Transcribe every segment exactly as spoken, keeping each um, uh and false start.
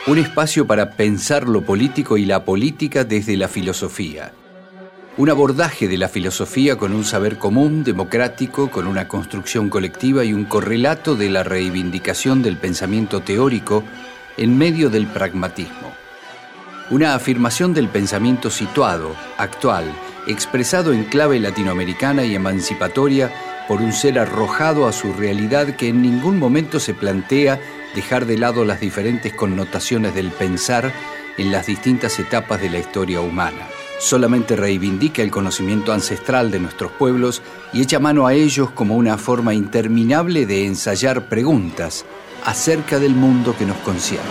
Un espacio para pensar lo político y la política desde la filosofía. Un abordaje de la filosofía con un saber común, democrático, con una construcción colectiva y un correlato de la reivindicación del pensamiento teórico en medio del pragmatismo. Una afirmación del pensamiento situado, actual, expresado en clave latinoamericana y emancipatoria por un ser arrojado a su realidad que en ningún momento se plantea dejar de lado las diferentes connotaciones del pensar en las distintas etapas de la historia humana. Solamente reivindica el conocimiento ancestral de nuestros pueblos y echa mano a ellos como una forma interminable de ensayar preguntas acerca del mundo que nos concierne.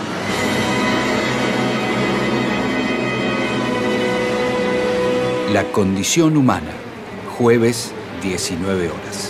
La condición humana, jueves, diecinueve horas.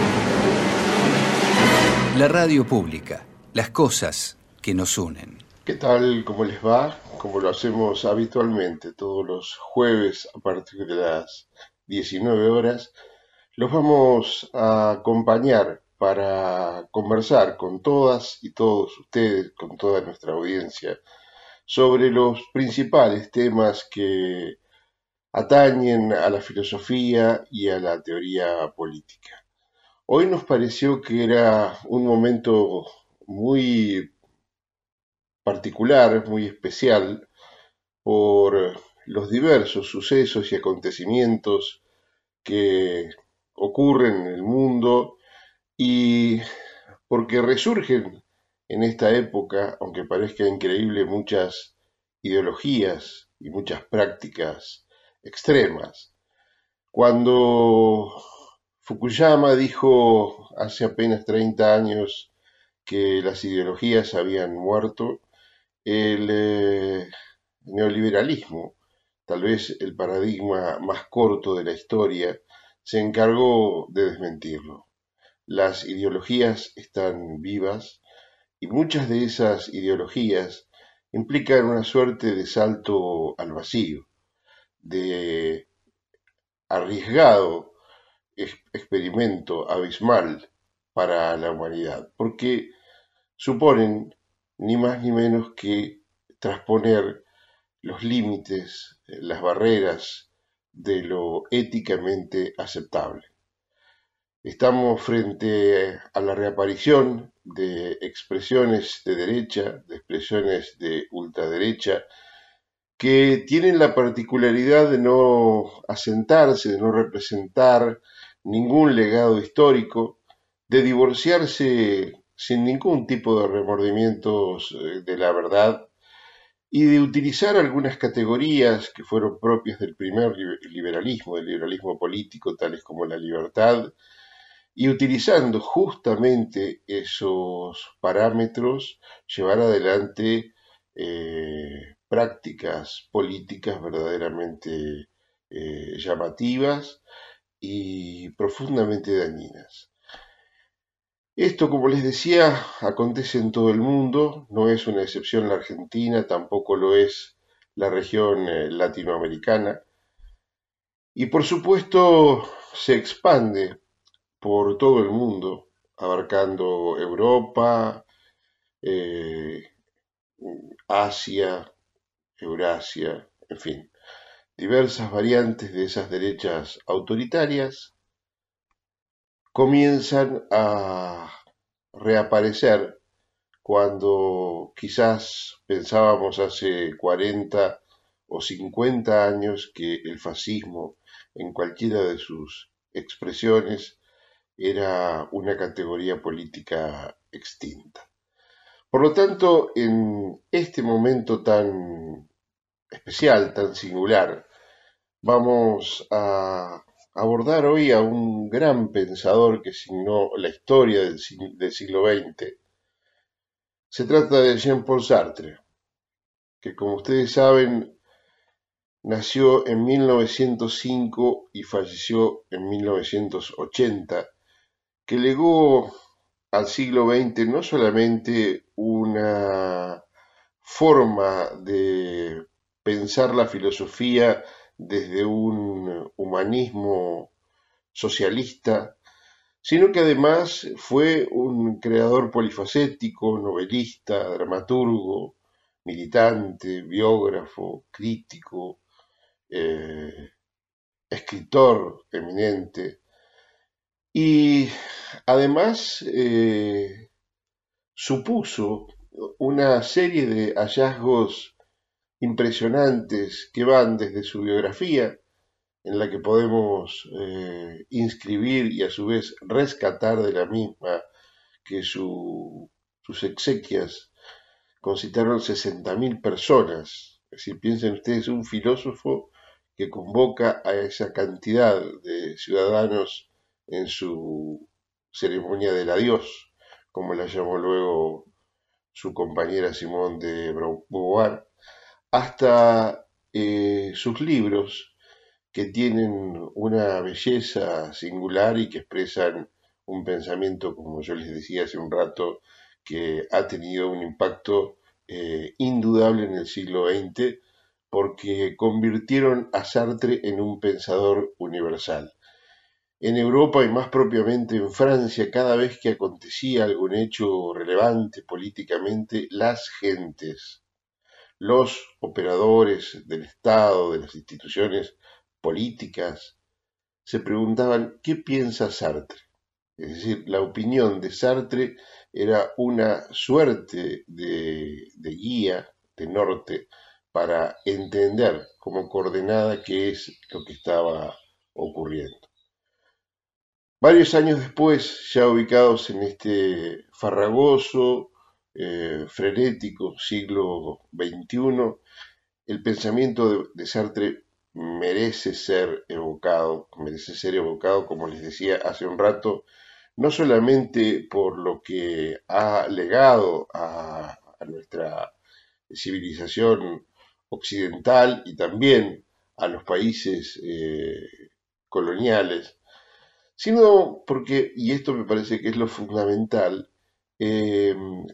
La radio pública, las cosas que nos unen. ¿Qué tal? ¿Cómo les va? Como lo hacemos habitualmente todos los jueves a partir de las diecinueve horas, los vamos a acompañar para conversar con todas y todos ustedes, con toda nuestra audiencia, sobre los principales temas que atañen a la filosofía y a la teoría política. Hoy nos pareció que era un momento muy particular, muy especial, por los diversos sucesos y acontecimientos que ocurren en el mundo y porque resurgen en esta época, aunque parezca increíble, muchas ideologías y muchas prácticas extremas. Cuando Fukuyama dijo hace apenas treinta años que las ideologías habían muerto, el eh, neoliberalismo, tal vez el paradigma más corto de la historia, se encargó de desmentirlo. Las ideologías están vivas y muchas de esas ideologías implican una suerte de salto al vacío, de arriesgado experimento abismal para la humanidad, porque suponen ni más ni menos que trasponer los límites, las barreras de lo éticamente aceptable. Estamos frente a la reaparición de expresiones de derecha, de expresiones de ultraderecha, que tienen la particularidad de no asentarse, de no representar ningún legado histórico, de divorciarse sin ningún tipo de remordimientos de la verdad y de utilizar algunas categorías que fueron propias del primer liberalismo, del liberalismo político, tales como la libertad, y utilizando justamente esos parámetros, llevar adelante eh, prácticas políticas verdaderamente eh, llamativas y profundamente dañinas. Esto, como les decía, acontece en todo el mundo, no es una excepción la Argentina, tampoco lo es la región eh, latinoamericana, y por supuesto se expande por todo el mundo, abarcando Europa, eh, Asia, Eurasia, en fin, diversas variantes de esas derechas autoritarias comienzan a reaparecer cuando quizás pensábamos hace cuarenta o cincuenta años que el fascismo, en cualquiera de sus expresiones, era una categoría política extinta. Por lo tanto, en este momento tan especial, tan singular, vamos a abordar hoy a un gran pensador que signó la historia del, del siglo veinte. Se trata de Jean-Paul Sartre, que como ustedes saben, nació en mil novecientos cinco y falleció en mil novecientos ochenta, que legó al siglo veinte no solamente una forma de pensar la filosofía desde un humanismo socialista, sino que además fue un creador polifacético, novelista, dramaturgo, militante, biógrafo, crítico, eh, escritor eminente y además eh, supuso una serie de hallazgos impresionantes que van desde su biografía, en la que podemos eh, inscribir y a su vez rescatar de la misma que su, sus exequias concitaron sesenta mil personas. Es decir, piensen ustedes, un filósofo que convoca a esa cantidad de ciudadanos en su ceremonia del adiós, como la llamó luego su compañera Simone de Beauvoir, hasta eh, sus libros, que tienen una belleza singular y que expresan un pensamiento, como yo les decía hace un rato, que ha tenido un impacto eh, indudable en el siglo veinte, porque convirtieron a Sartre en un pensador universal. En Europa y más propiamente en Francia, cada vez que acontecía algún hecho relevante políticamente, las gentes, los operadores del Estado, de las instituciones políticas, se preguntaban ¿qué piensa Sartre? Es decir, la opinión de Sartre era una suerte de, de guía, de norte, para entender como coordenada qué es lo que estaba ocurriendo. Varios años después, ya ubicados en este farragoso, eh, frenético siglo veintiuno, el pensamiento de, de Sartre merece ser evocado, merece ser evocado, como les decía hace un rato, no solamente por lo que ha legado a, a nuestra civilización occidental y también a los países eh, coloniales, sino porque, y esto me parece que es lo fundamental, eh,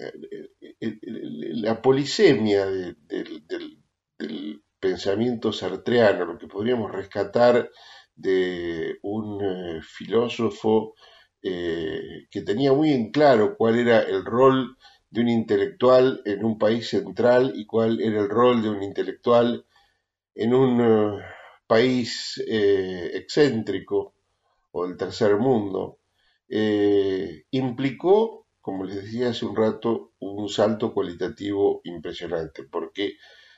la polisemia de, de, del, del pensamiento sartreano, lo que podríamos rescatar de un eh, filósofo eh, que tenía muy en claro cuál era el rol de un intelectual en un país central y cuál era el rol de un intelectual en un uh, país eh, excéntrico o del tercer mundo, eh, implicó, como les decía hace un rato, un salto cualitativo impresionante, porque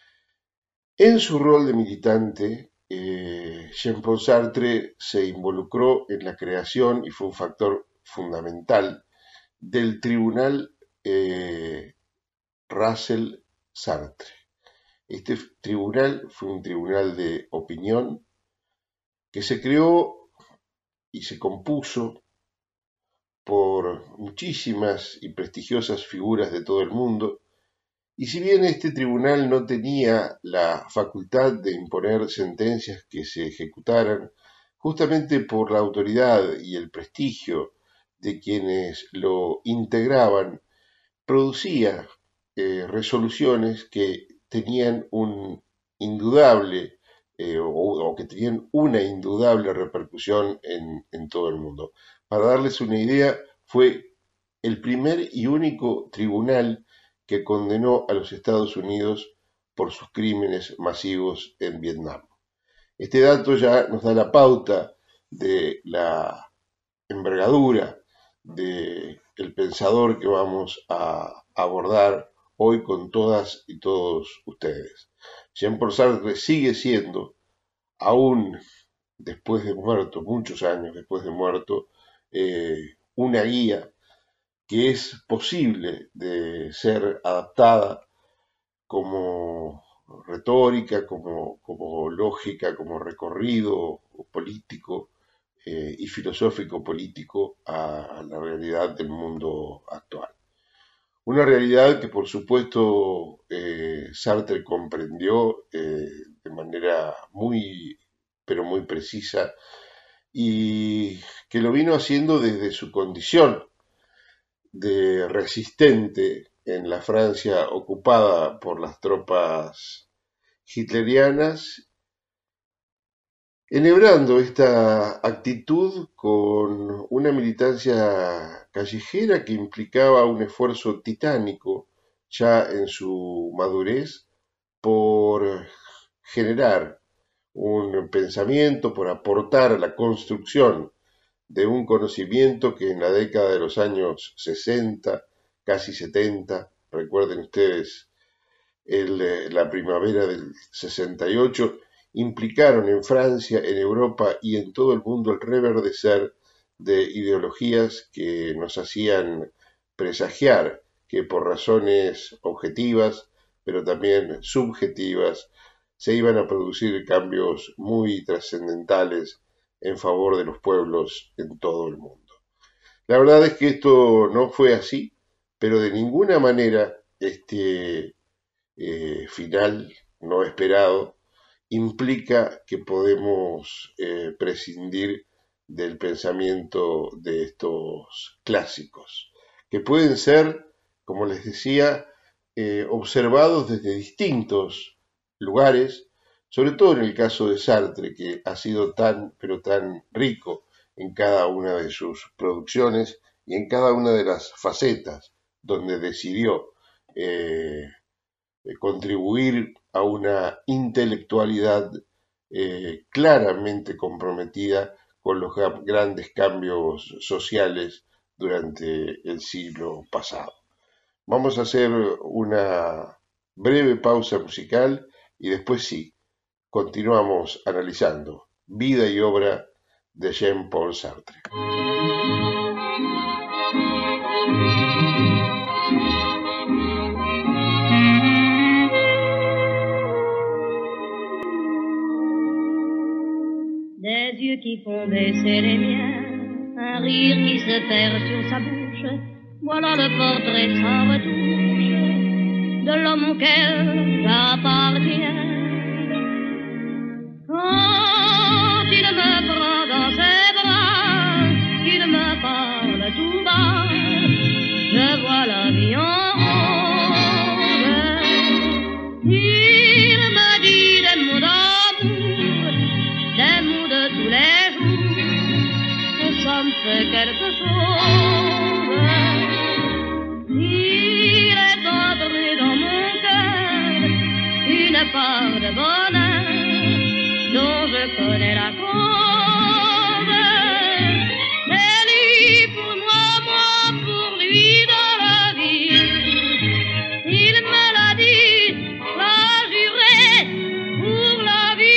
en su rol de militante, eh, Jean-Paul Sartre se involucró en la creación y fue un factor fundamental del tribunal eh, Russell Sartre. Este tribunal fue un tribunal de opinión que se creó y se compuso por muchísimas y prestigiosas figuras de todo el mundo, y si bien este tribunal no tenía la facultad de imponer sentencias que se ejecutaran, justamente por la autoridad y el prestigio de quienes lo integraban, producía eh, resoluciones que tenían un indudable eh, o, o, que tenían una indudable repercusión en, en todo el mundo. Para darles una idea, fue el primer y único tribunal que condenó a los Estados Unidos por sus crímenes masivos en Vietnam. Este dato ya nos da la pauta de la envergadura del pensador que vamos a abordar hoy con todas y todos ustedes. Jean-Paul Sartre sigue siendo, aún después de muerto, muchos años después de muerto, eh, una guía que es posible de ser adaptada como retórica, como, como lógica, como recorrido político eh, y filosófico político a la realidad del mundo actual. Una realidad que por supuesto eh, Sartre comprendió eh, de manera muy, pero muy precisa y que lo vino haciendo desde su condición de resistente en la Francia ocupada por las tropas hitlerianas, enhebrando esta actitud con una militancia callejera que implicaba un esfuerzo titánico ya en su madurez, por generar un pensamiento, por aportar a la construcción de un conocimiento que en la década de los años sesenta, casi setenta, recuerden ustedes el, la primavera del sesenta y ocho, implicaron en Francia, en Europa y en todo el mundo el reverdecer de ideologías que nos hacían presagiar que por razones objetivas, pero también subjetivas, se iban a producir cambios muy trascendentales en favor de los pueblos en todo el mundo. La verdad es que esto no fue así, pero de ninguna manera este eh, final no esperado implica que podemos eh, prescindir del pensamiento de estos clásicos, que pueden ser, como les decía, eh, observados desde distintos lugares, sobre todo en el caso de Sartre, que ha sido tan, pero tan rico en cada una de sus producciones y en cada una de las facetas donde decidió eh, contribuir a una intelectualidad eh, claramente comprometida con los grandes cambios sociales durante el siglo pasado. Vamos a hacer una breve pausa musical y después sí, continuamos analizando vida y obra de Jean-Paul Sartre. Des yeux qui font baisser les miens, un rire qui se perd sur sa bouche, voilà le portrait sans retouche de l'homme auquel j'appartiens. Quand il me prend dans ses bras, qu'il me parle tout bas, je vois la vie en rose. Il me dit des mots d'amour, des mots de tous les jours, que ça me fait quelque chose. Il est entré dans mon cœur une part de bonheur dont je connais la cause. C'est lui pour moi, moi pour lui dans la vie. Il me l'a dit, l'a juré pour la vie.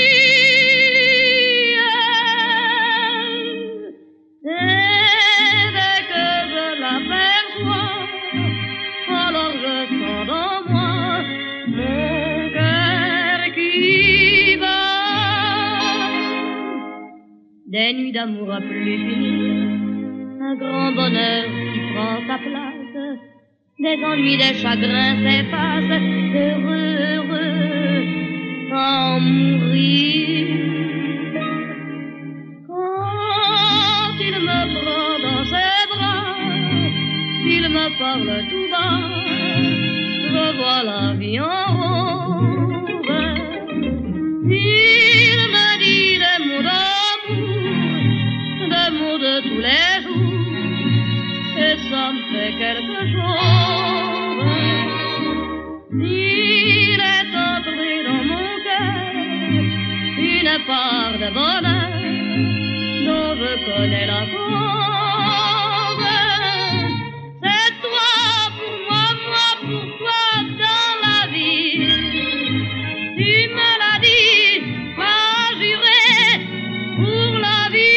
Et dès que je l'aperçois, alors je sens dans moi mon cœur qui bat. Des nuits d'amour à plus finir, un grand bonheur qui prend sa place, des ennuis, des chagrins s'effacent, heureux, heureux, sans mourir. Quand il me prend dans ses bras, il me parle tout bas, je vois la vie en rose. Il me dit des mots d'amour, des mots de tous les jours, et ça me fait quelque chose. Il est entré dans mon cœur une part de bonheur dont je connais la cause. C'est toi pour moi, moi pour toi dans la vie. Tu me l'as dit, m'as juré pour la vie.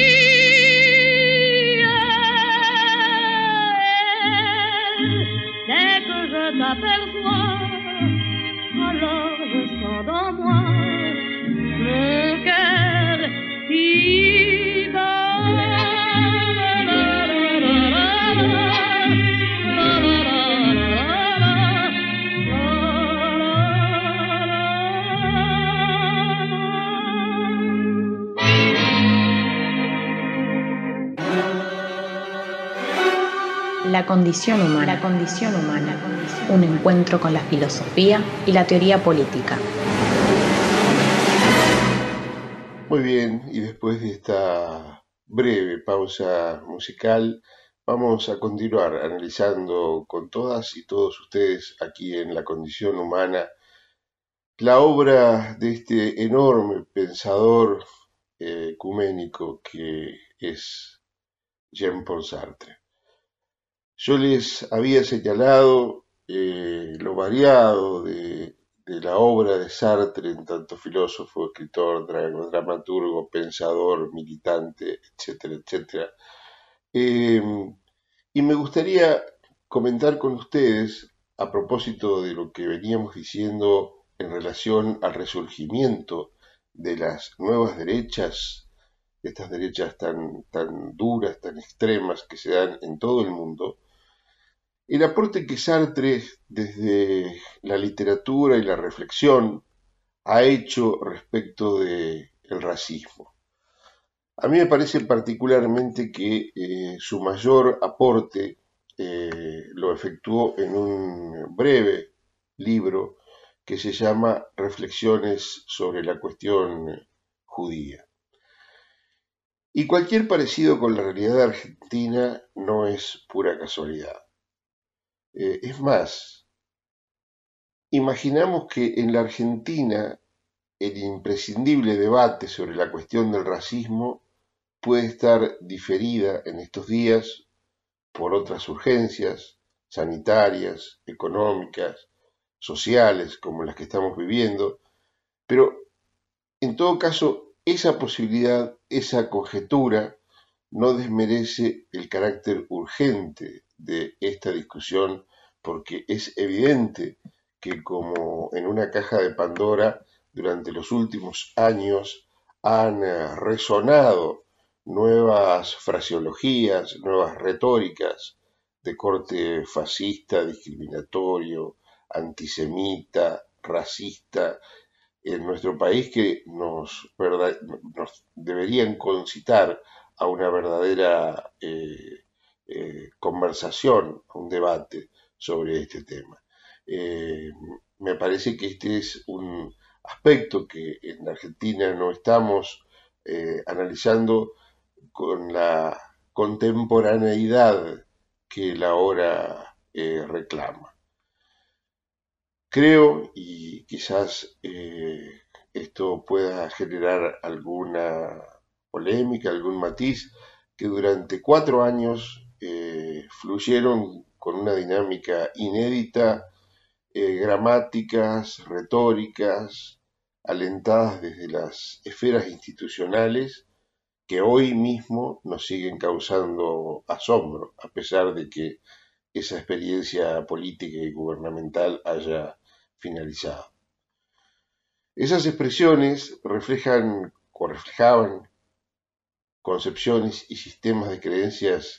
Dès que je t'aperçois, alors je sens dans moi mon cœur qui bat. La condición humana, la condición humana, un encuentro con la filosofía y la teoría política. Muy bien, y después de esta breve pausa musical, Vamos a continuar analizando con todas y todos ustedes aquí en La Condición Humana la obra de este enorme pensador eh, ecuménico que es Jean-Paul Sartre. Yo les había señalado eh, lo variado de, de la obra de Sartre en tanto filósofo, escritor, dra- dramaturgo, pensador, militante, etcétera, etcétera. Eh, y me gustaría comentar con ustedes, a propósito de lo que veníamos diciendo en relación al resurgimiento de las nuevas derechas, estas derechas tan, tan duras, tan extremas que se dan en todo el mundo, el aporte que Sartre desde la literatura y la reflexión ha hecho respecto del racismo. A mí me parece particularmente que eh, su mayor aporte eh, lo efectuó en un breve libro que se llama Reflexiones sobre la cuestión judía. Y cualquier parecido con la realidad argentina no es pura casualidad. Eh, es más, imaginamos que en la Argentina el imprescindible debate sobre la cuestión del racismo puede estar diferida en estos días por otras urgencias sanitarias, económicas, sociales, como las que estamos viviendo, pero en todo caso, esa posibilidad, esa conjetura, no desmerece el carácter urgente de esta discusión, porque es evidente que como en una caja de Pandora, durante los últimos años han eh, resonado nuevas fraseologías, nuevas retóricas de corte fascista, discriminatorio, antisemita, racista, en nuestro país que nos, verdad, nos deberían concitar a una verdadera eh, eh, conversación, a un debate sobre este tema. Eh, me parece que este es un aspecto que en Argentina no estamos eh, analizando con la contemporaneidad que la hora eh, reclama. Creo, y quizás eh, esto pueda generar alguna polémica, algún matiz, que durante cuatro años eh, fluyeron con una dinámica inédita, eh, gramáticas, retóricas, alentadas desde las esferas institucionales, que hoy mismo nos siguen causando asombro, a pesar de que esa experiencia política y gubernamental haya finalizado. Esas expresiones reflejan o reflejaban concepciones y sistemas de creencias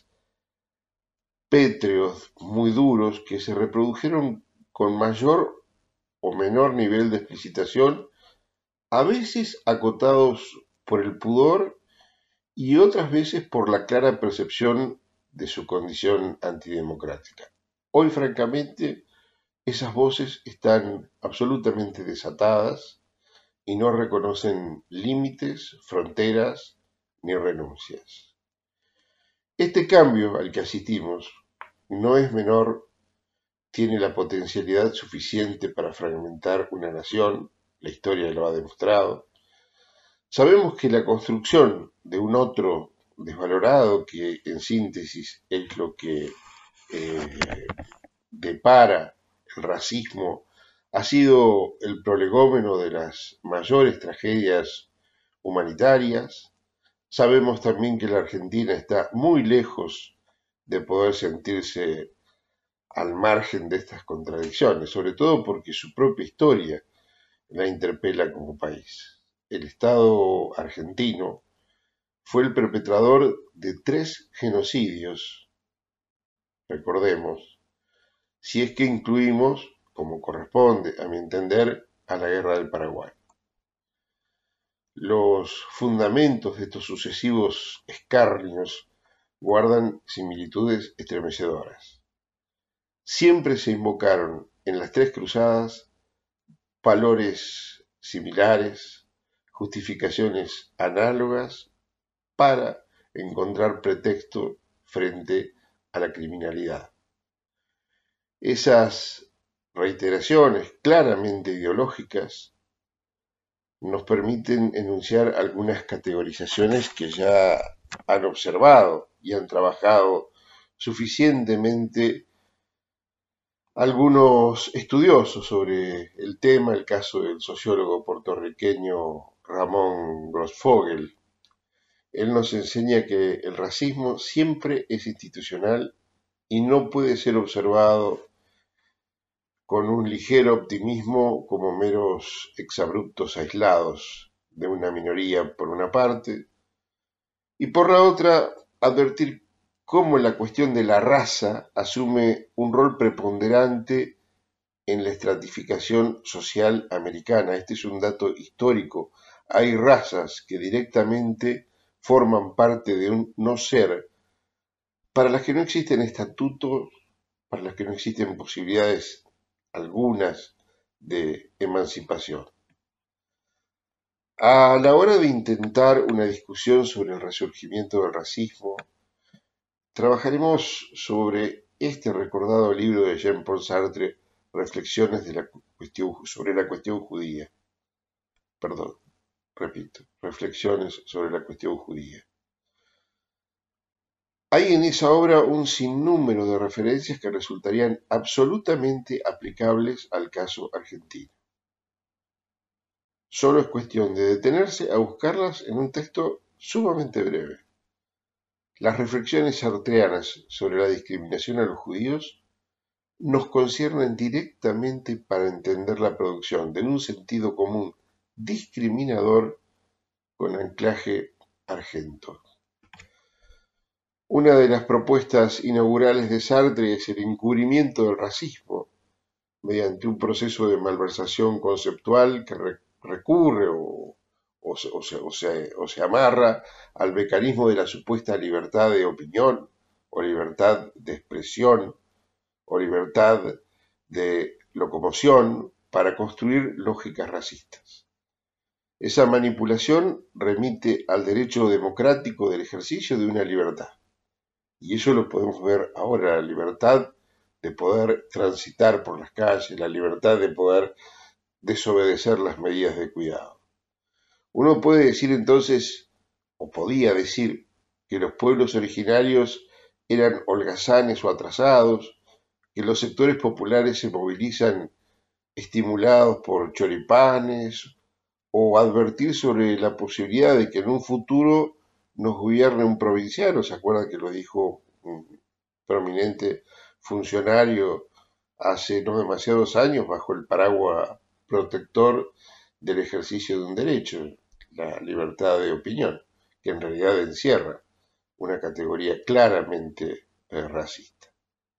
pétreos, muy duros, que se reprodujeron con mayor o menor nivel de explicitación, a veces acotados por el pudor y otras veces por la clara percepción de su condición antidemocrática. Hoy, francamente, esas voces están absolutamente desatadas y no reconocen límites, fronteras ni renuncias. Este cambio al que asistimos no es menor, tiene la potencialidad suficiente para fragmentar una nación, la historia lo ha demostrado. Sabemos que la construcción de un otro desvalorado, que en síntesis es lo que eh, depara el racismo, ha sido el prolegómeno de las mayores tragedias humanitarias. Sabemos también que la Argentina está muy lejos de poder sentirse al margen de estas contradicciones, sobre todo porque su propia historia la interpela como país. El Estado argentino fue el perpetrador de tres genocidios, recordemos, si es que incluimos, como corresponde a mi entender, a la Guerra del Paraguay. Los fundamentos de estos sucesivos escarnios guardan similitudes estremecedoras. Siempre se invocaron en las tres cruzadas valores similares, justificaciones análogas para encontrar pretexto frente a la criminalidad. Esas reiteraciones claramente ideológicas nos permiten enunciar algunas categorizaciones que ya han observado y han trabajado suficientemente algunos estudiosos sobre el tema, el caso del sociólogo puertorriqueño Ramón Grossfogel. Él nos enseña que el racismo siempre es institucional y no puede ser observado con un ligero optimismo como meros exabruptos aislados de una minoría por una parte, y por la otra advertir cómo la cuestión de la raza asume un rol preponderante en la estratificación social americana. Este es un dato histórico. Hay razas que directamente forman parte de un no ser, para las que no existen estatutos, para las que no existen posibilidades algunas de emancipación. A la hora de intentar una discusión sobre el resurgimiento del racismo, trabajaremos sobre este recordado libro de Jean-Paul Sartre, Reflexiones de la cuestión, sobre la cuestión judía. Perdón, repito, Reflexiones sobre la cuestión judía. Hay en esa obra un sinnúmero de referencias que resultarían absolutamente aplicables al caso argentino. Solo es cuestión de detenerse a buscarlas en un texto sumamente breve. Las reflexiones sartreanas sobre la discriminación a los judíos nos conciernen directamente para entender la producción de un sentido común discriminador con anclaje argento. Una de las propuestas inaugurales de Sartre es el encubrimiento del racismo mediante un proceso de malversación conceptual que re recurre o, o, se, o, se, o, se, o se amarra al mecanismo de la supuesta libertad de opinión o libertad de expresión o libertad de locomoción para construir lógicas racistas. Esa manipulación remite al derecho democrático del ejercicio de una libertad. Y eso lo podemos ver ahora, la libertad de poder transitar por las calles, la libertad de poder desobedecer las medidas de cuidado. Uno puede decir entonces, o podía decir, que los pueblos originarios eran holgazanes o atrasados, que los sectores populares se movilizan estimulados por choripanes, o advertir sobre la posibilidad de que en un futuro nos gobierne un provinciano. ¿Se acuerdan que lo dijo un prominente funcionario hace no demasiados años bajo el paraguas protector del ejercicio de un derecho, la libertad de opinión, que en realidad encierra una categoría claramente eh, racista?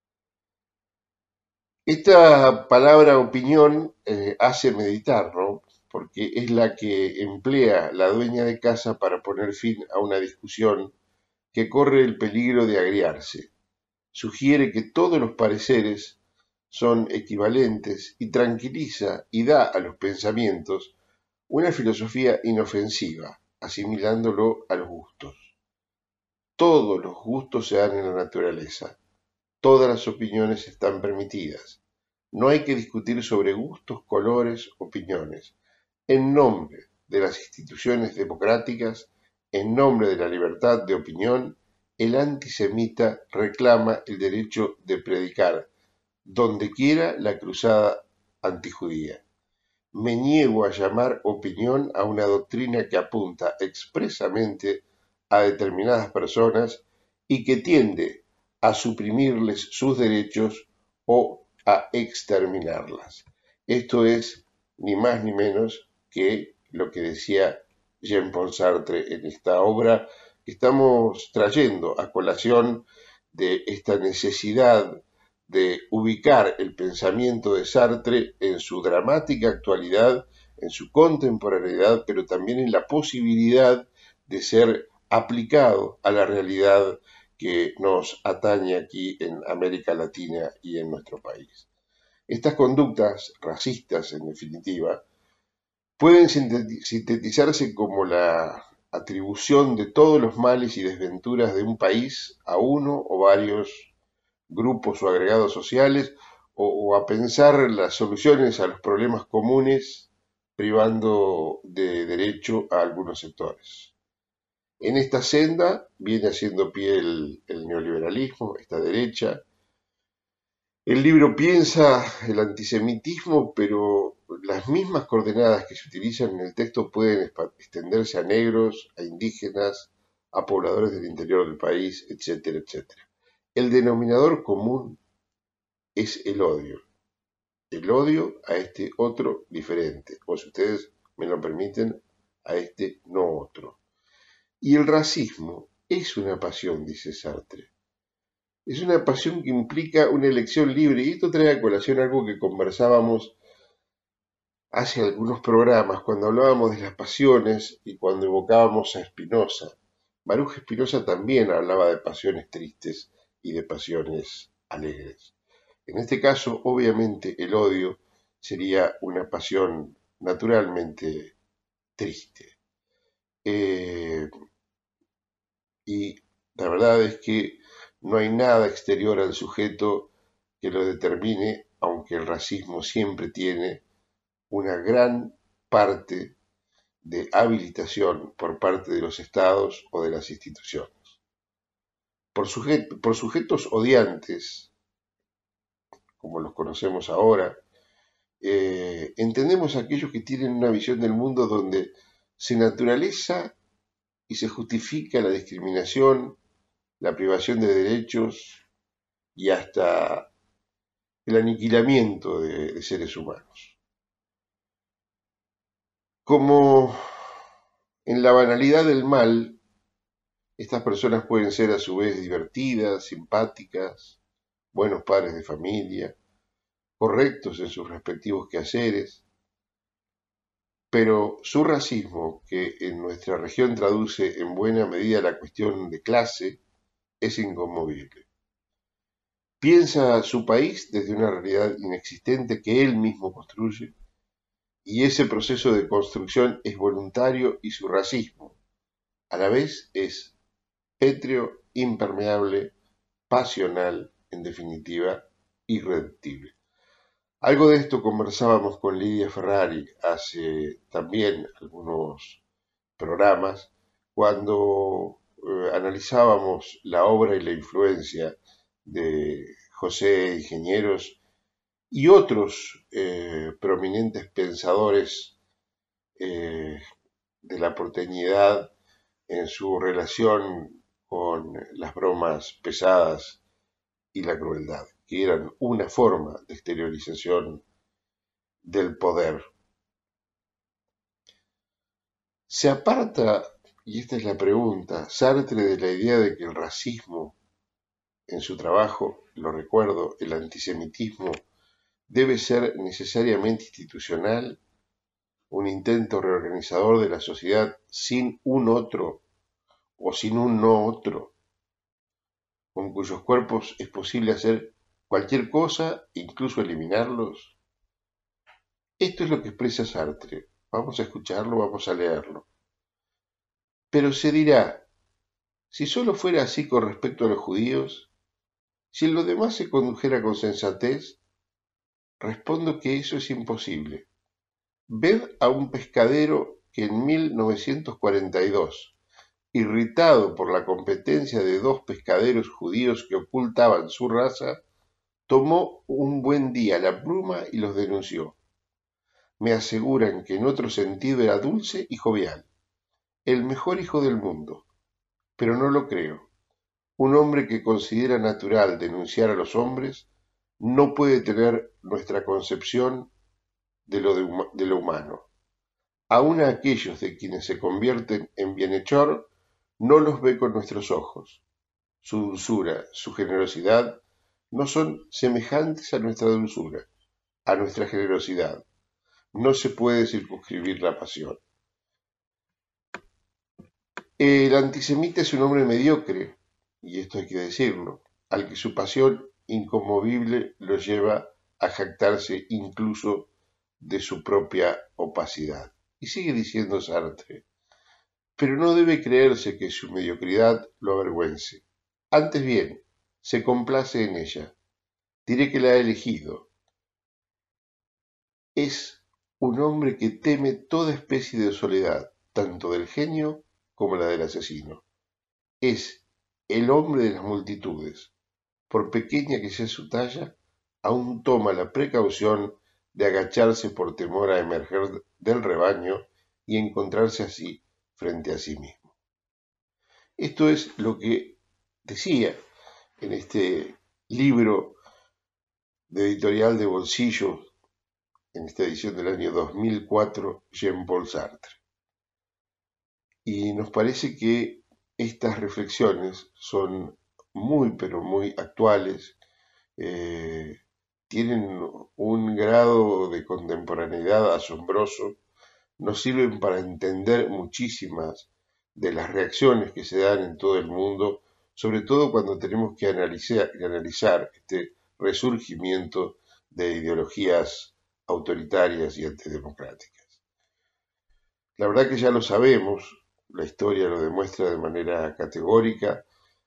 Esta palabra opinión eh, hace meditar, ¿no? Porque es la que emplea la dueña de casa para poner fin a una discusión que corre el peligro de agriarse. Sugiere que todos los pareceres son equivalentes y tranquiliza y da a los pensamientos una filosofía inofensiva, asimilándolo a los gustos. Todos los gustos se dan en la naturaleza, todas las opiniones están permitidas. No hay que discutir sobre gustos, colores, opiniones. En nombre de las instituciones democráticas, en nombre de la libertad de opinión, el antisemita reclama el derecho de predicar donde quiera la cruzada antijudía. Me niego a llamar opinión a una doctrina que apunta expresamente a determinadas personas y que tiende a suprimirles sus derechos o a exterminarlas. Esto es ni más ni menos que lo que decía Jean-Paul Sartre en esta obra que estamos trayendo a colación de esta necesidad de ubicar el pensamiento de Sartre en su dramática actualidad, en su contemporaneidad, pero también en la posibilidad de ser aplicado a la realidad que nos atañe aquí en América Latina y en nuestro país. Estas conductas racistas, en definitiva, pueden sintetizarse como la atribución de todos los males y desventuras de un país a uno o varios grupos o agregados sociales, o, o a pensar las soluciones a los problemas comunes, privando de derecho a algunos sectores. En esta senda viene haciendo pie el, el neoliberalismo, esta derecha. El libro piensa el antisemitismo, pero las mismas coordenadas que se utilizan en el texto pueden extenderse a negros, a indígenas, a pobladores del interior del país, etcétera, etcétera. El denominador común es el odio. El odio a este otro diferente, o si ustedes me lo permiten, a este no otro. Y el racismo es una pasión, dice Sartre. Es una pasión que implica una elección libre, y esto trae a colación algo que conversábamos hace algunos programas, cuando hablábamos de las pasiones y cuando evocábamos a Spinoza. Baruch Spinoza también hablaba de pasiones tristes y de pasiones alegres. En este caso, obviamente, el odio sería una pasión naturalmente triste. Eh, y la verdad es que no hay nada exterior al sujeto que lo determine, aunque el racismo siempre tiene una gran parte de habilitación por parte de los estados o de las instituciones. Por, sujet- por sujetos odiantes, como los conocemos ahora, eh, entendemos a aquellos que tienen una visión del mundo donde se naturaliza y se justifica la discriminación, la privación de derechos y hasta el aniquilamiento de, de seres humanos. Como en la banalidad del mal, estas personas pueden ser a su vez divertidas, simpáticas, buenos padres de familia, correctos en sus respectivos quehaceres, pero su racismo, que en nuestra región traduce en buena medida la cuestión de clase, es inconmovible. Piensa su país desde una realidad inexistente que él mismo construye, y ese proceso de construcción es voluntario y su racismo, a la vez, es pétreo, impermeable, pasional, en definitiva, irreductible. Algo de esto conversábamos con Lidia Ferrari hace también algunos programas, cuando eh, analizábamos la obra y la influencia de José Ingenieros y otros eh, prominentes pensadores eh, de la porteñidad en su relación con las bromas pesadas y la crueldad, que eran una forma de exteriorización del poder. Se aparta, y esta es la pregunta, Sartre de la idea de que el racismo, en su trabajo, lo recuerdo, el antisemitismo, debe ser necesariamente institucional, un intento reorganizador de la sociedad sin un otro o sin un no otro, con cuyos cuerpos es posible hacer cualquier cosa, incluso eliminarlos. Esto es lo que expresa Sartre. Vamos a escucharlo, vamos a leerlo. Pero se dirá, si solo fuera así con respecto a los judíos, si en lo demás se condujera con sensatez, respondo que eso es imposible. Ved a un pescadero que en mil novecientos cuarenta y dos, irritado por la competencia de dos pescaderos judíos que ocultaban su raza, tomó un buen día la pluma y los denunció. Me aseguran que en otro sentido era dulce y jovial, el mejor hijo del mundo, pero no lo creo. Un hombre que considera natural denunciar a los hombres no puede tener nuestra concepción de lo, de, de lo humano. Aun a aquellos de quienes se convierten en bienhechor, no los ve con nuestros ojos. Su dulzura, su generosidad, no son semejantes a nuestra dulzura, a nuestra generosidad. No se puede circunscribir la pasión. El antisemita es un hombre mediocre, y esto hay que decirlo, al que su pasión inconmovible lo lleva a jactarse incluso de su propia opacidad. Y sigue diciendo Sartre, pero no debe creerse que su mediocridad lo avergüence. Antes bien, se complace en ella. Diré que la ha elegido. Es un hombre que teme toda especie de soledad, tanto del genio como la del asesino. Es el hombre de las multitudes. Por pequeña que sea su talla, aún toma la precaución de agacharse por temor a emerger del rebaño y encontrarse así frente a sí mismo. Esto es lo que decía en este libro de editorial de bolsillo, en esta edición del año dos mil cuatro, Jean-Paul Sartre. Y nos parece que estas reflexiones son muy, pero muy actuales, eh, tienen un grado de contemporaneidad asombroso, nos sirven para entender muchísimas de las reacciones que se dan en todo el mundo, sobre todo cuando tenemos que analizar, analizar este resurgimiento de ideologías autoritarias y antidemocráticas. La verdad que ya lo sabemos, la historia lo demuestra de manera categórica,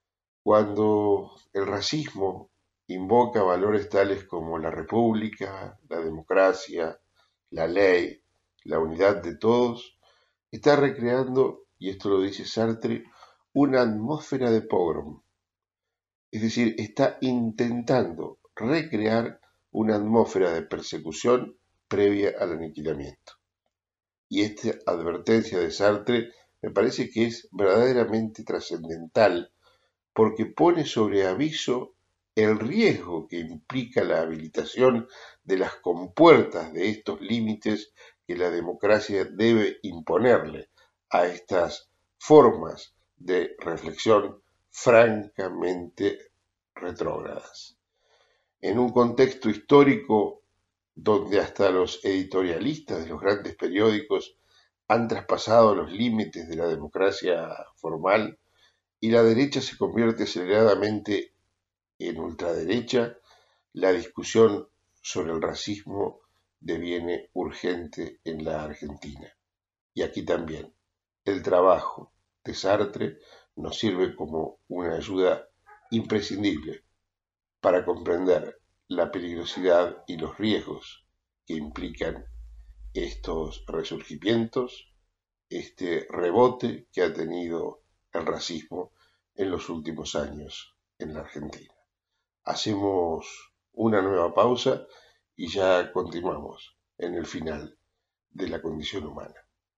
cuando el racismo invoca valores tales como la república, la democracia, la ley, la unidad de todos, está recreando, y esto lo dice Sartre, una atmósfera de pogrom. Es decir, está intentando recrear una atmósfera de persecución previa al aniquilamiento. Y esta advertencia de Sartre me parece que es verdaderamente trascendental porque pone sobre aviso el riesgo que implica la habilitación de las compuertas de estos límites que la democracia debe imponerle a estas formas de reflexión francamente retrógradas. En un contexto histórico donde hasta los editorialistas de los grandes periódicos han traspasado los límites de la democracia formal y la derecha se convierte aceleradamente en ultraderecha, la discusión sobre el racismo deviene urgente en la Argentina. Y aquí también, el trabajo de Sartre nos sirve como una ayuda imprescindible para comprender la peligrosidad y los riesgos que implican estos resurgimientos, este rebote que ha tenido el racismo en los últimos años en la Argentina. Hacemos una nueva pausa y ya continuamos en el final de La Condición Humana.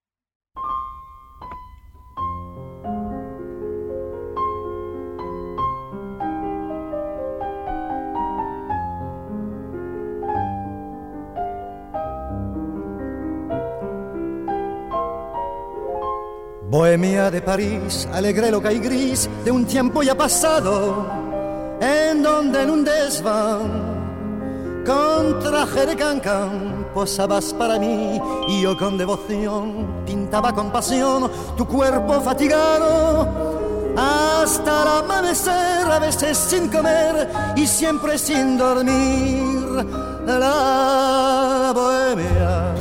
Bohemia de París, alegre, loca y gris de un tiempo ya pasado, en donde en un desván con traje de cancán posabas para mí y yo con devoción pintaba con pasión tu cuerpo fatigado hasta el amanecer, a veces sin comer y siempre sin dormir. La bohemia,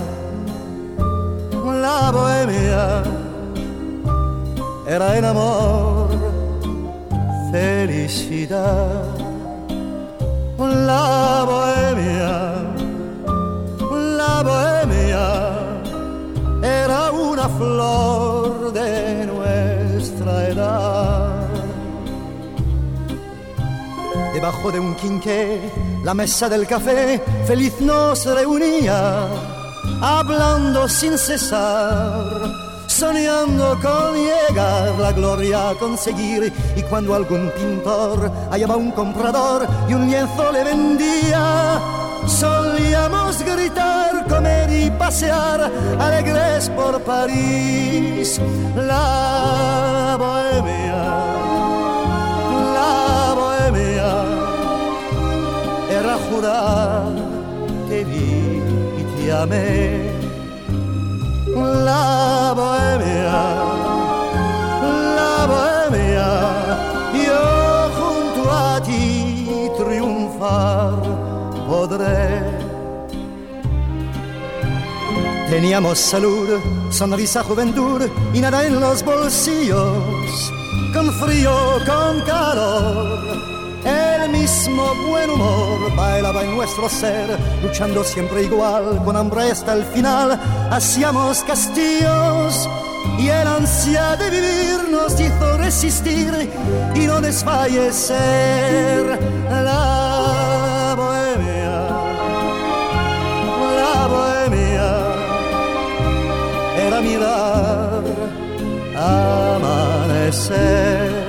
la bohemia era el amor, felicidad. La bohemia, la bohemia era una flor de nuestra edad. Debajo de un quinqué, la mesa del café feliz nos reunía, hablando sin cesar, soñando con llegar la gloria a conseguir. Y cuando algún pintor hallaba un comprador y un lienzo le vendía, solíamos gritar, comer y pasear alegres por París. La bohemia, la bohemia era jurar que vi y te amé. La bohemia, la bohemia, yo junto a ti triunfar podré. Teníamos salud, sonrisa, juventud y nada en los bolsillos, con frío, con calor, El mismo buen humor bailaba en nuestro ser, luchando siempre igual, con hambre hasta el final. Hacíamos castillos y el ansia de vivir nos hizo resistir y no desfallecer. La bohemia, la bohemia era mirar amanecer.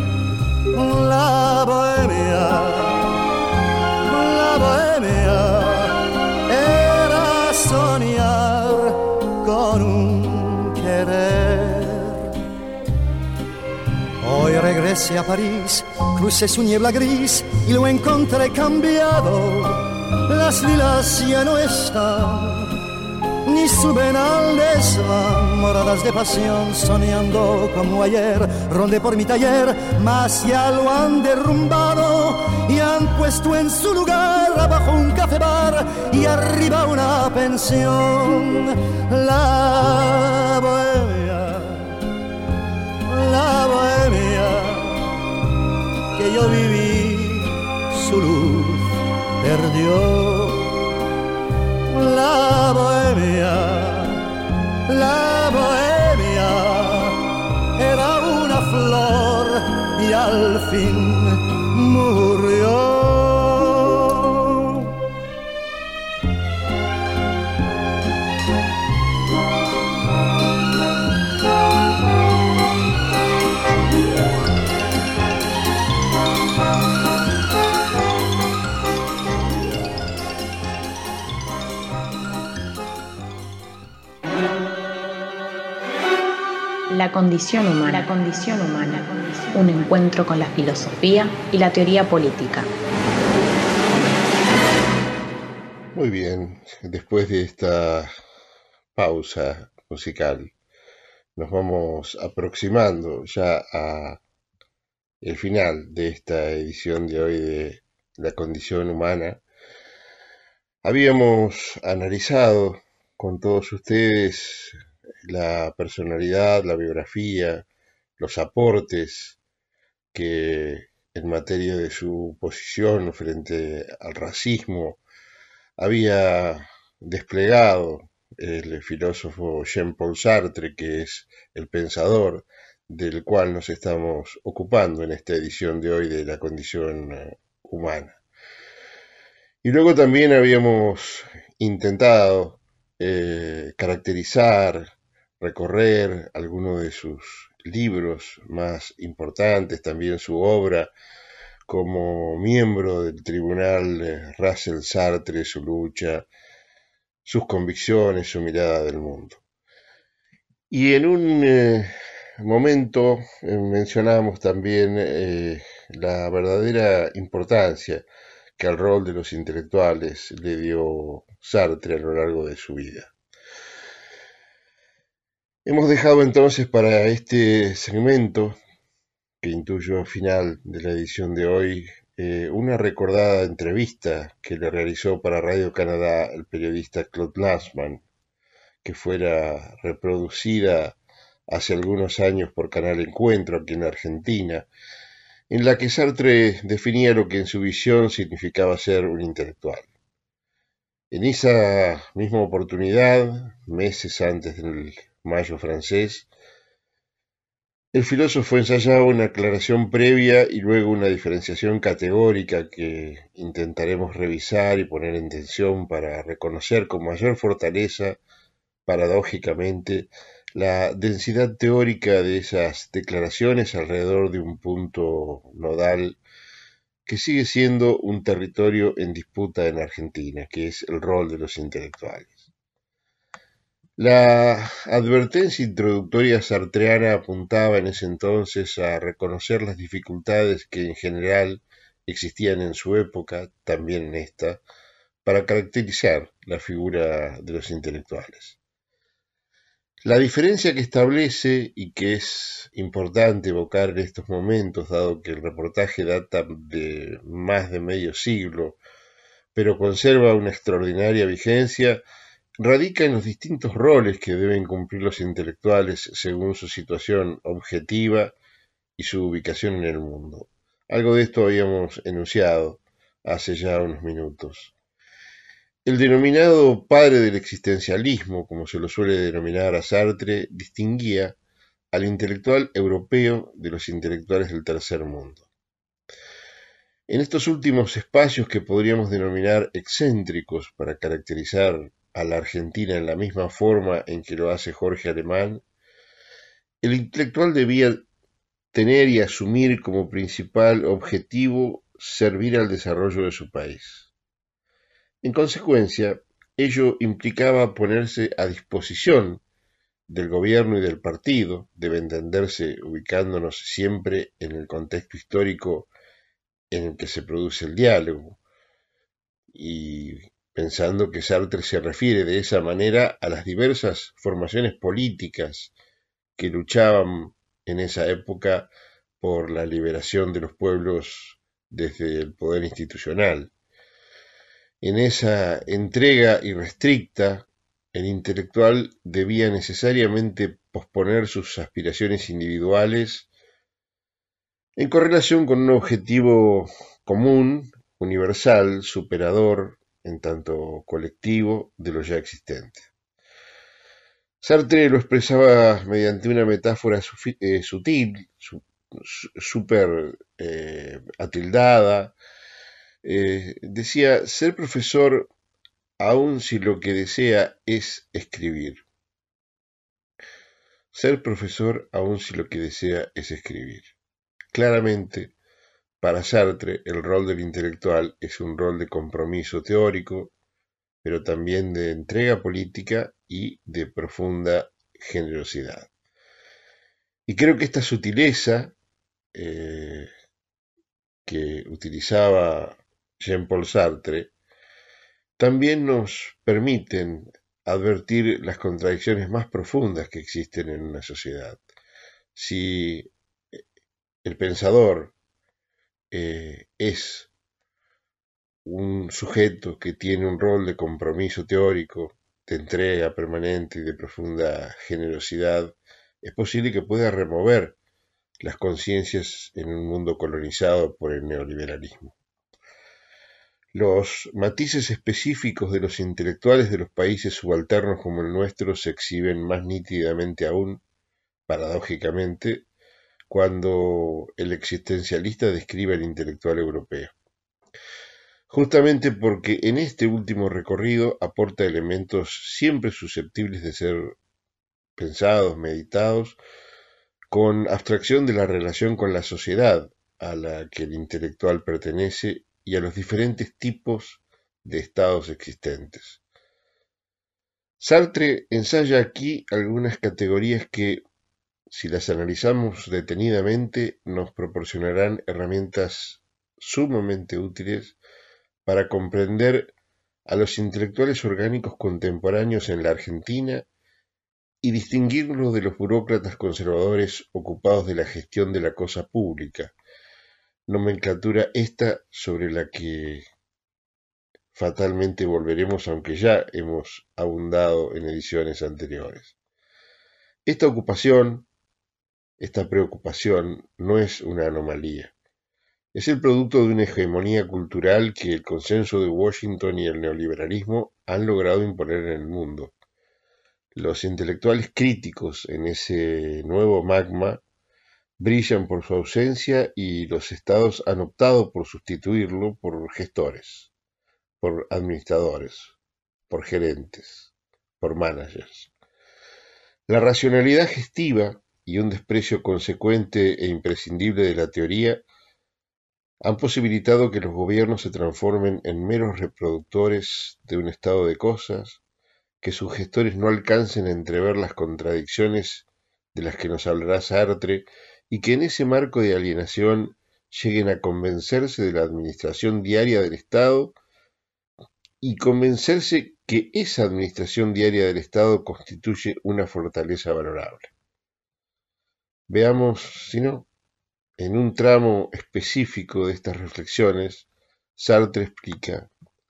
La bohemia, la bohemia era soñar con un querer. Hoy regresé a París, crucé su niebla gris y lo encontré cambiado. Las lilas ya no están, ni suben al desván, moradas de pasión, soñando como ayer. Rondé por mi taller, mas ya lo han derrumbado y han puesto en su lugar abajo un café bar y arriba una pensión. La bohemia, la bohemia que yo viví, su luz perdió. La bohemia, la bohemia era una flor y al fin murió. La condición humana, la condición humana, un encuentro con la filosofía y la teoría política. Muy bien, después de esta pausa musical, nos vamos aproximando ya a el final de esta edición de hoy de La condición humana. Habíamos analizado con todos ustedes la personalidad, la biografía, los aportes que en materia de su posición frente al racismo había desplegado el filósofo Jean-Paul Sartre, que es el pensador del cual nos estamos ocupando en esta edición de hoy de La condición humana. Y luego también habíamos intentado eh, caracterizar, recorrer algunos de sus libros más importantes, también su obra como miembro del tribunal Russell Sartre, su lucha, sus convicciones, su mirada del mundo. Y en un eh, momento eh, mencionamos también eh, la verdadera importancia que al rol de los intelectuales le dio Sartre a lo largo de su vida. Hemos dejado entonces para este segmento, que intuyo al final de la edición de hoy, eh, una recordada entrevista que le realizó para Radio Canadá el periodista Claude Lanzmann, que fuera reproducida hace algunos años por Canal Encuentro aquí en Argentina, en la que Sartre definía lo que en su visión significaba ser un intelectual. En esa misma oportunidad, meses antes del Mayo francés, el filósofo ensayaba una aclaración previa y luego una diferenciación categórica que intentaremos revisar y poner en tensión para reconocer con mayor fortaleza, paradójicamente, la densidad teórica de esas declaraciones alrededor de un punto nodal que sigue siendo un territorio en disputa en Argentina, que es el rol de los intelectuales. La advertencia introductoria sartreana apuntaba en ese entonces a reconocer las dificultades que en general existían en su época, también en esta, para caracterizar la figura de los intelectuales. La diferencia que establece y que es importante evocar en estos momentos, dado que el reportaje data de más de medio siglo, pero conserva una extraordinaria vigencia, radica en los distintos roles que deben cumplir los intelectuales según su situación objetiva y su ubicación en el mundo. Algo de esto habíamos enunciado hace ya unos minutos. El denominado padre del existencialismo, como se lo suele denominar a Sartre, distinguía al intelectual europeo de los intelectuales del tercer mundo. En estos últimos espacios que podríamos denominar excéntricos para caracterizar a la Argentina en la misma forma en que lo hace Jorge Alemán, el intelectual debía tener y asumir como principal objetivo servir al desarrollo de su país. En consecuencia, ello implicaba ponerse a disposición del gobierno y del partido, debe entenderse ubicándonos siempre en el contexto histórico en el que se produce el diálogo, y pensando que Sartre se refiere de esa manera a las diversas formaciones políticas que luchaban en esa época por la liberación de los pueblos desde el poder institucional. En esa entrega irrestricta, el intelectual debía necesariamente posponer sus aspiraciones individuales en correlación con un objetivo común, universal, superador, en tanto colectivo, de lo ya existente. Sartre lo expresaba mediante una metáfora eh, sutil, súper eh, atildada. Eh, decía, ser profesor aun si lo que desea es escribir. Ser profesor aun si lo que desea es escribir. Claramente, para Sartre, el rol del intelectual es un rol de compromiso teórico, pero también de entrega política y de profunda generosidad. Y creo que esta sutileza eh, que utilizaba Jean-Paul Sartre también nos permiten advertir las contradicciones más profundas que existen en una sociedad. Si el pensador eh, es un sujeto que tiene un rol de compromiso teórico, de entrega permanente y de profunda generosidad, es posible que pueda remover las conciencias en un mundo colonizado por el neoliberalismo. Los matices específicos de los intelectuales de los países subalternos como el nuestro se exhiben más nítidamente aún, paradójicamente, cuando el existencialista describe al intelectual europeo. Justamente porque en este último recorrido aporta elementos siempre susceptibles de ser pensados, meditados, con abstracción de la relación con la sociedad a la que el intelectual pertenece y a los diferentes tipos de estados existentes. Sartre ensaya aquí algunas categorías que, si las analizamos detenidamente, nos proporcionarán herramientas sumamente útiles para comprender a los intelectuales orgánicos contemporáneos en la Argentina y distinguirlos de los burócratas conservadores ocupados de la gestión de la cosa pública, nomenclatura esta sobre la que fatalmente volveremos, aunque ya hemos abundado en ediciones anteriores. Esta ocupación, esta preocupación, no es una anomalía. Es el producto de una hegemonía cultural que el consenso de Washington y el neoliberalismo han logrado imponer en el mundo. Los intelectuales críticos en ese nuevo magma brillan por su ausencia y los estados han optado por sustituirlo por gestores, por administradores, por gerentes, por managers. La racionalidad gestiva y un desprecio consecuente e imprescindible de la teoría han posibilitado que los gobiernos se transformen en meros reproductores de un estado de cosas, que sus gestores no alcancen a entrever las contradicciones de las que nos hablará Sartre y que en ese marco de alienación lleguen a convencerse de la administración diaria del Estado y convencerse que esa administración diaria del Estado constituye una fortaleza valorable. Veamos, si no, en un tramo específico de estas reflexiones, Sartre explica: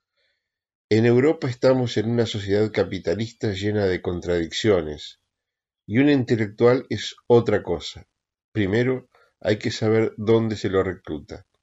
en Europa estamos en una sociedad capitalista llena de contradicciones, y un intelectual es otra cosa. Primero, hay que saber dónde se lo recluta.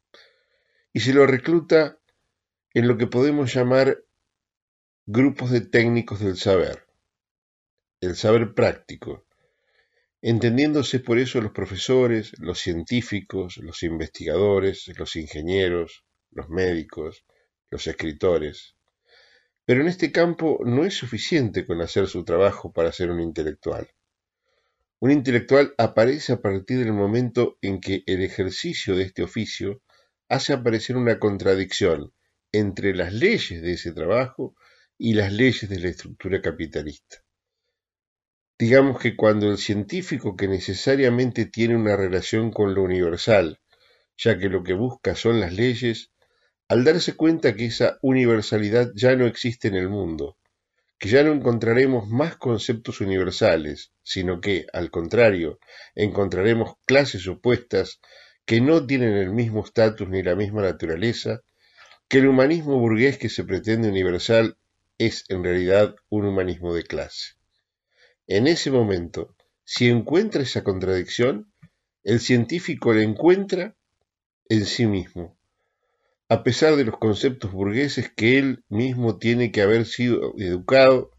y se lo recluta en lo que podemos llamar grupos de técnicos del saber, el saber práctico, entendiéndose por eso los profesores, los científicos, los investigadores, los ingenieros, los médicos, los escritores. Pero en este campo no es suficiente con hacer su trabajo para ser un intelectual. Un intelectual aparece a partir del momento en que el ejercicio de este oficio hace aparecer una contradicción entre las leyes de ese trabajo y las leyes de la estructura capitalista. Digamos que cuando el científico que necesariamente tiene una relación con lo universal, ya que lo que busca son las leyes, al darse cuenta que esa universalidad ya no existe en el mundo, que ya no encontraremos más conceptos universales, sino que, al contrario, encontraremos clases opuestas que no tienen el mismo estatus ni la misma naturaleza, que el humanismo burgués que se pretende universal es en realidad un humanismo de clase. En ese momento, si encuentra esa contradicción, el científico la encuentra en sí mismo, a pesar de los conceptos burgueses que él mismo tiene que haber sido educado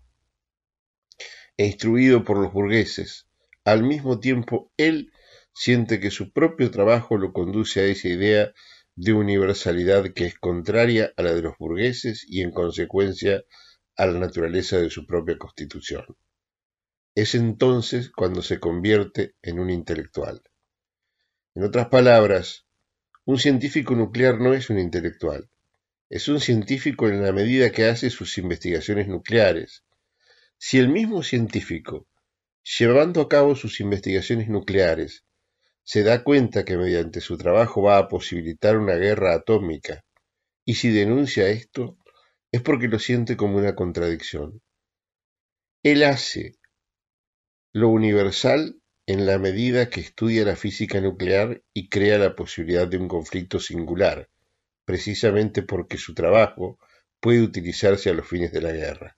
e instruido por los burgueses. Al mismo tiempo, él siente que su propio trabajo lo conduce a esa idea de universalidad que es contraria a la de los burgueses y, en consecuencia, a la naturaleza de su propia constitución. Es entonces cuando se convierte en un intelectual. En otras palabras, un científico nuclear no es un intelectual, es un científico en la medida que hace sus investigaciones nucleares. Si el mismo científico, llevando a cabo sus investigaciones nucleares, se da cuenta que mediante su trabajo va a posibilitar una guerra atómica, y si denuncia esto, es porque lo siente como una contradicción. Él hace lo universal en la medida que estudia la física nuclear y crea la posibilidad de un conflicto singular, precisamente porque su trabajo puede utilizarse a los fines de la guerra.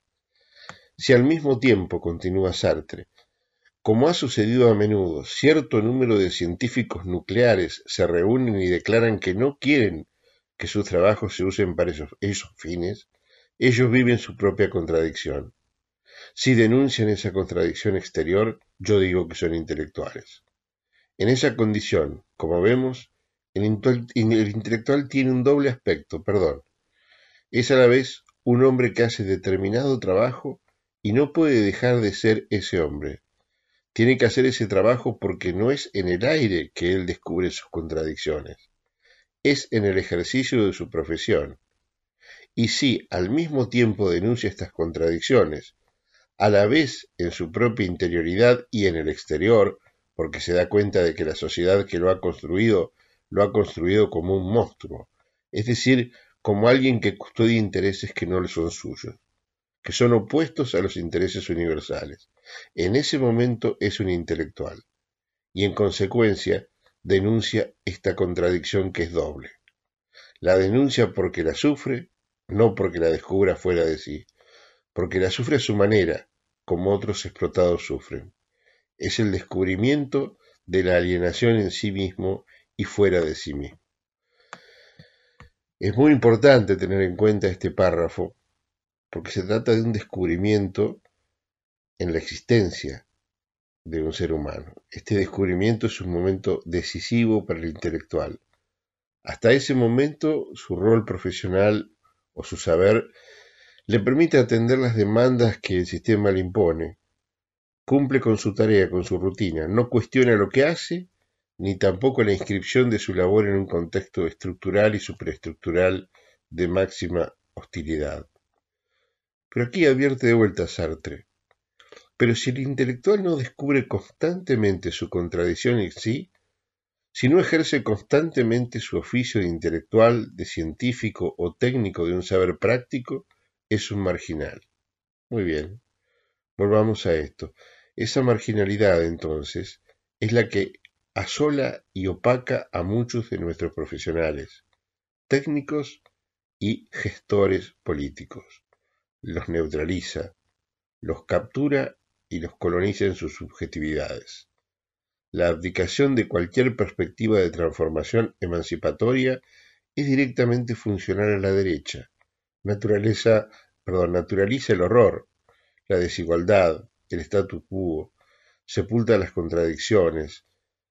Si al mismo tiempo, continúa Sartre, como ha sucedido a menudo, cierto número de científicos nucleares se reúnen y declaran que no quieren que sus trabajos se usen para esos, esos fines, ellos viven su propia contradicción. Si denuncian esa contradicción exterior, yo digo que son intelectuales. En esa condición, como vemos, el, el intelectual tiene un doble aspecto, perdón. Es a la vez un hombre que hace determinado trabajo y no puede dejar de ser ese hombre. Tiene que hacer ese trabajo porque no es en el aire que él descubre sus contradicciones. Es en el ejercicio de su profesión. Y si al mismo tiempo denuncia estas contradicciones, a la vez en su propia interioridad y en el exterior, porque se da cuenta de que la sociedad que lo ha construido, lo ha construido como un monstruo, es decir, como alguien que custodia intereses que no le son suyos, que son opuestos a los intereses universales. En ese momento es un intelectual, y en consecuencia denuncia esta contradicción que es doble. La denuncia porque la sufre, no porque la descubra fuera de sí, porque la sufre a su manera, como otros explotados sufren. Es el descubrimiento de la alienación en sí mismo y fuera de sí mismo. Es muy importante tener en cuenta este párrafo, porque se trata de un descubrimiento en la existencia de un ser humano. Este descubrimiento es un momento decisivo para el intelectual. Hasta ese momento, su rol profesional o su saber le permite atender las demandas que el sistema le impone. Cumple con su tarea, con su rutina, no cuestiona lo que hace, ni tampoco la inscripción de su labor en un contexto estructural y superestructural de máxima hostilidad. Pero aquí advierte de vuelta Sartre. Pero si el intelectual no descubre constantemente su contradicción en sí, si no ejerce constantemente su oficio de intelectual, de científico o técnico de un saber práctico, es un marginal. Muy bien, volvamos a esto. Esa marginalidad, entonces, es la que asola y opaca a muchos de nuestros profesionales, técnicos y gestores políticos. Los neutraliza, los captura y los coloniza en sus subjetividades. La abdicación de cualquier perspectiva de transformación emancipatoria es directamente funcional a la derecha. Naturaleza, perdón, naturaliza el horror, la desigualdad, el statu quo, sepulta las contradicciones,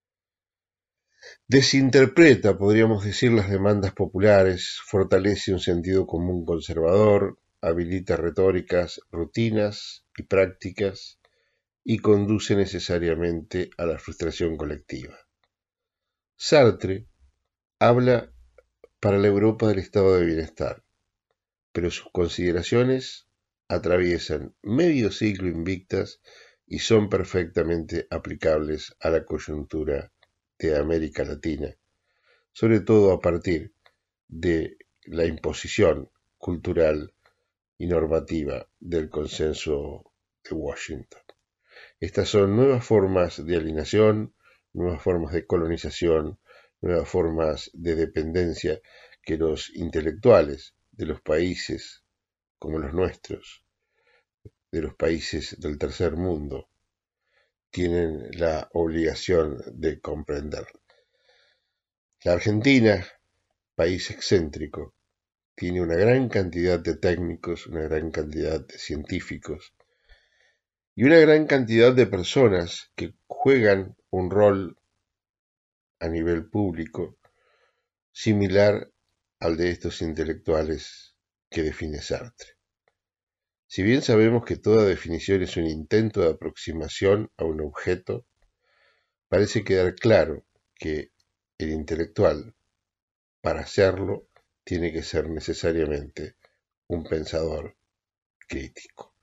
desinterpreta, podríamos decir, las demandas populares, fortalece un sentido común conservador, habilita retóricas, rutinas y prácticas y conduce necesariamente a la frustración colectiva. Sartre habla para la Europa del estado de bienestar, pero sus consideraciones atraviesan medio siglo invictas y son perfectamente aplicables a la coyuntura de América Latina, sobre todo a partir de la imposición cultural y normativa del consenso de Washington. Estas son nuevas formas de alienación, nuevas formas de colonización, nuevas formas de dependencia que los intelectuales de los países como los nuestros, de los países del tercer mundo, tienen la obligación de comprender. La Argentina, país excéntrico, tiene una gran cantidad de técnicos, una gran cantidad de científicos y una gran cantidad de personas que juegan un rol a nivel público similar al de estos intelectuales que define Sartre. Si bien sabemos que toda definición es un intento de aproximación a un objeto, parece quedar claro que el intelectual, para hacerlo, tiene que ser necesariamente un pensador crítico.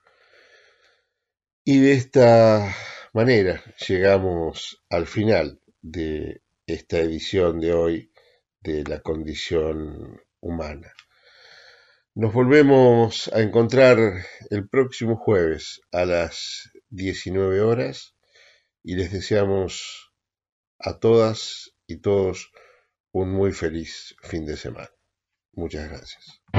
Y de esta manera llegamos al final de esta edición de hoy de La Condición Humana. Nos volvemos a encontrar el próximo jueves a las diecinueve horas y les deseamos a todas y todos un muy feliz fin de semana. Muchas gracias.